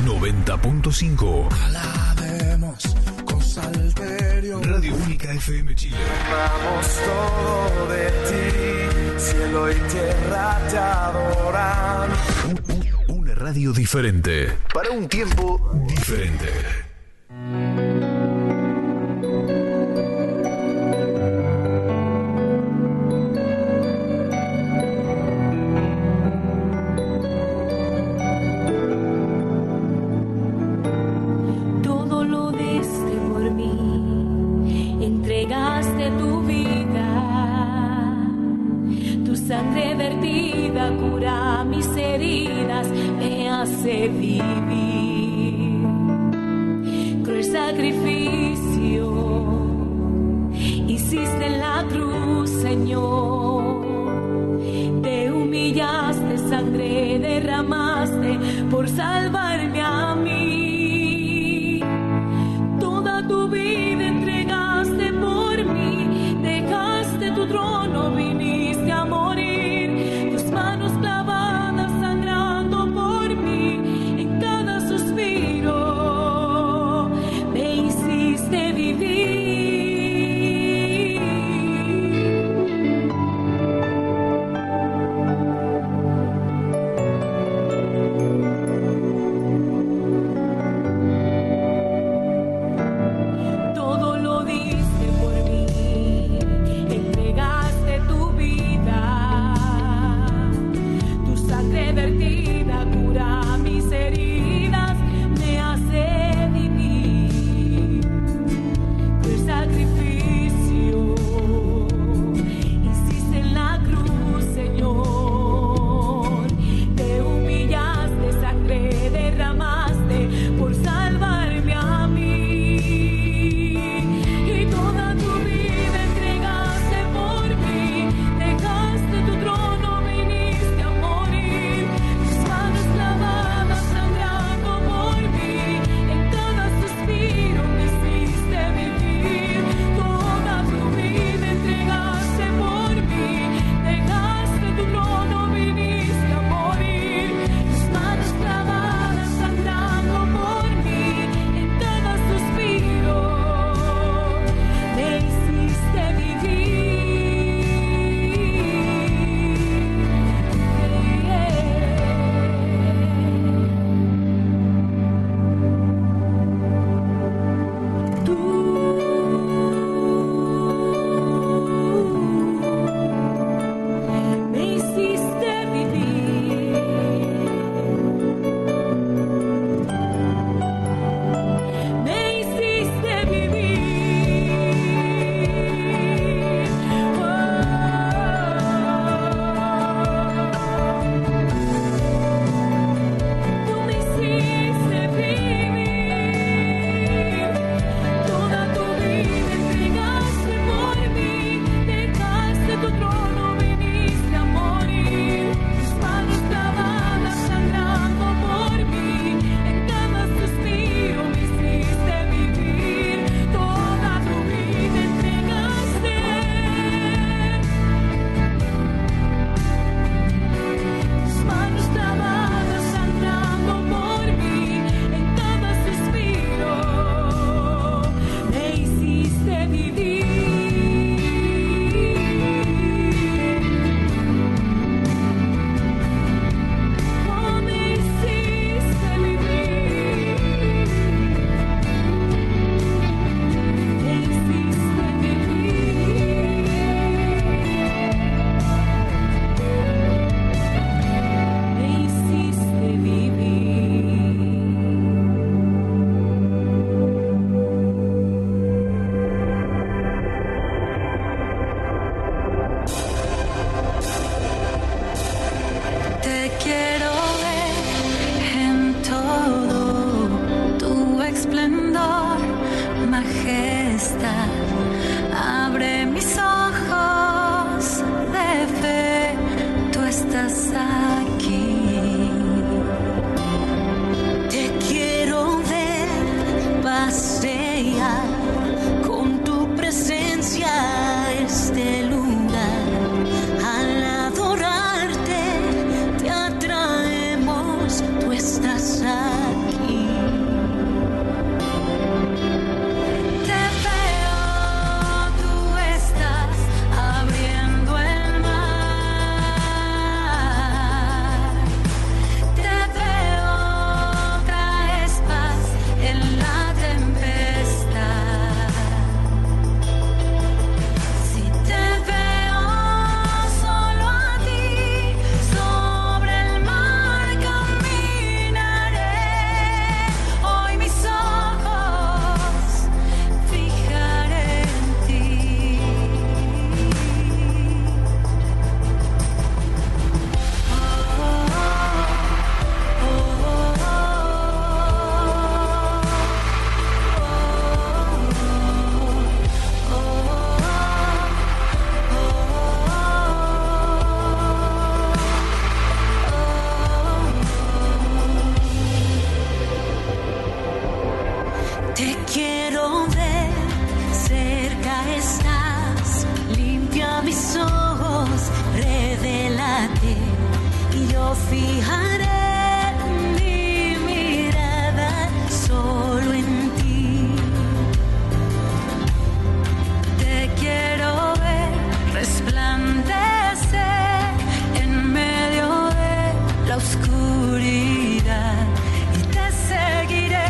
90.5. Alabemos con salterio. Radio Única FM Chile. Vamos todo de ti, cielo y tierra te adoran. Una radio diferente, para un tiempo diferente. Sangre vertida cura mis heridas, me hace vivir. Cruel sacrificio hiciste en la cruz, Señor. Te humillaste, sangre derramaste por salvarme a mí. Toda tu vida entregaste por mí, dejaste tu trono, viniste a morir. Manos clavadas sangrando por mí, en cada suspiro me hiciste vivir. Te quiero ver, cerca estás, limpia mis ojos, revélate y yo fijaré mi mirada solo en ti. Te quiero ver resplandecer en medio de la oscuridad y te seguiré.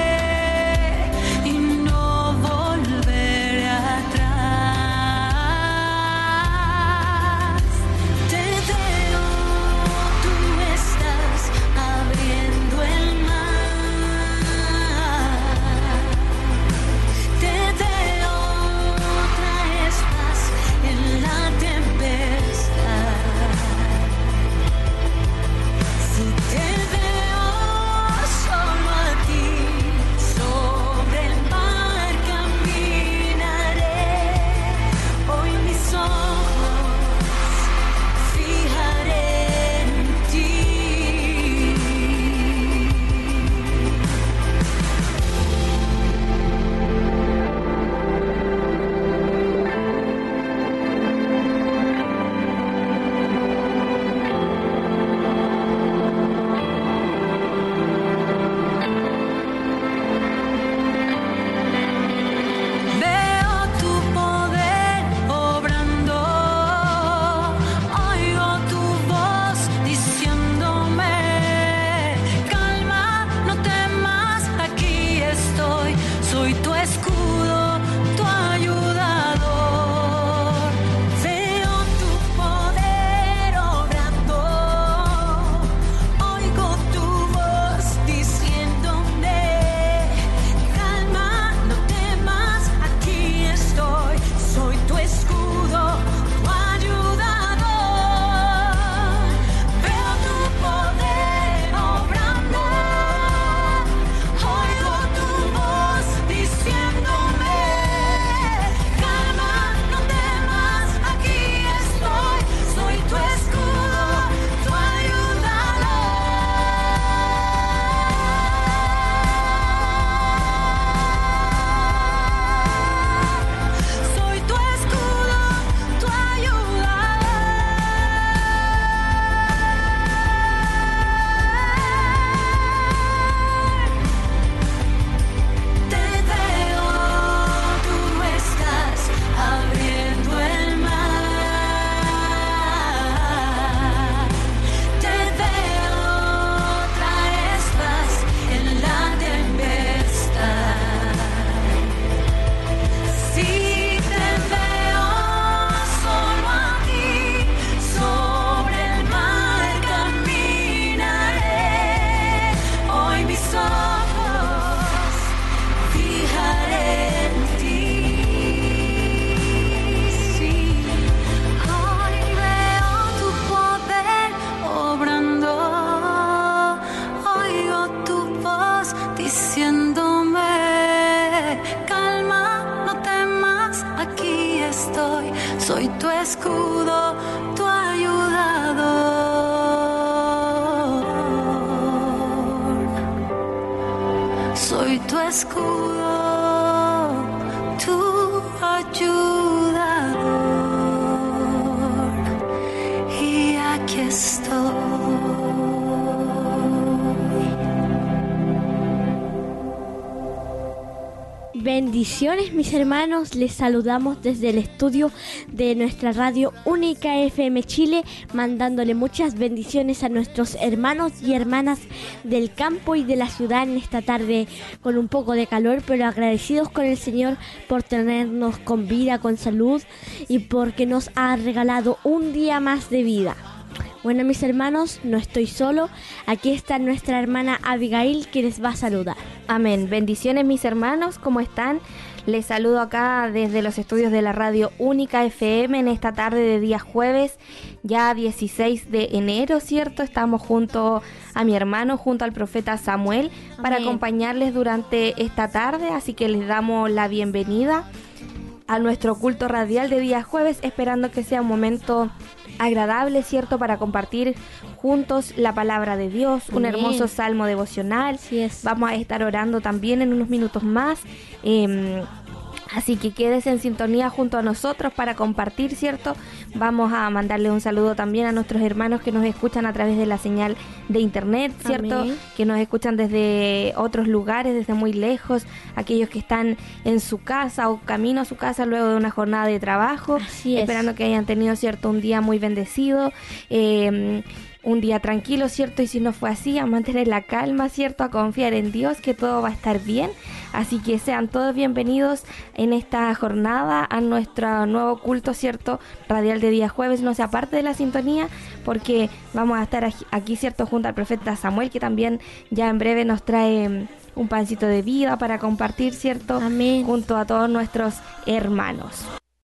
Soy tu escudo, tu ayudador. Soy tu escudo, tu ayudador. Y aquí estoy. Bendiciones, mis hermanos, les saludamos desde el estudio de nuestra radio Única FM Chile, mandándole muchas bendiciones a nuestros hermanos y hermanas del campo y de la ciudad en esta tarde con un poco de calor, pero agradecidos con el Señor por tenernos con vida, con salud y porque nos ha regalado un día más de vida. Bueno, mis hermanos, no estoy solo. Aquí está nuestra hermana Abigail, que les va a saludar. Amén. Bendiciones, mis hermanos. ¿Cómo están? Les saludo acá desde los estudios de la radio Única FM en esta tarde de día jueves, ya 16 de enero, ¿cierto? Estamos junto a mi hermano, junto al profeta Samuel, para acompañarles durante esta tarde. Así que les damos la bienvenida a nuestro culto radial de día jueves, esperando que sea un momento agradable, ¿cierto? Para compartir juntos la palabra de Dios, un Amén. hermoso salmo devocional. Así es. Vamos a estar orando también en unos minutos más. Así que quédese en sintonía junto a nosotros para compartir, ¿cierto? Vamos a mandarle un saludo también a nuestros hermanos que nos escuchan a través de la señal de internet, ¿cierto? Amén. Que nos escuchan desde otros lugares, desde muy lejos, aquellos que están en su casa o camino a su casa luego de una jornada de trabajo, Así es. esperando que hayan tenido, ¿cierto? Un día muy bendecido, un día tranquilo, ¿cierto? Y si no fue así, a mantener la calma, ¿cierto? A confiar en Dios, que todo va a estar bien. Así que sean todos bienvenidos en esta jornada a nuestro nuevo culto, ¿cierto? Radial de día jueves. No se aparte de la sintonía, porque vamos a estar aquí, ¿cierto? Junto al profeta Samuel, que también ya en breve nos trae un pancito de vida para compartir, ¿cierto? Amén. Junto a todos nuestros hermanos.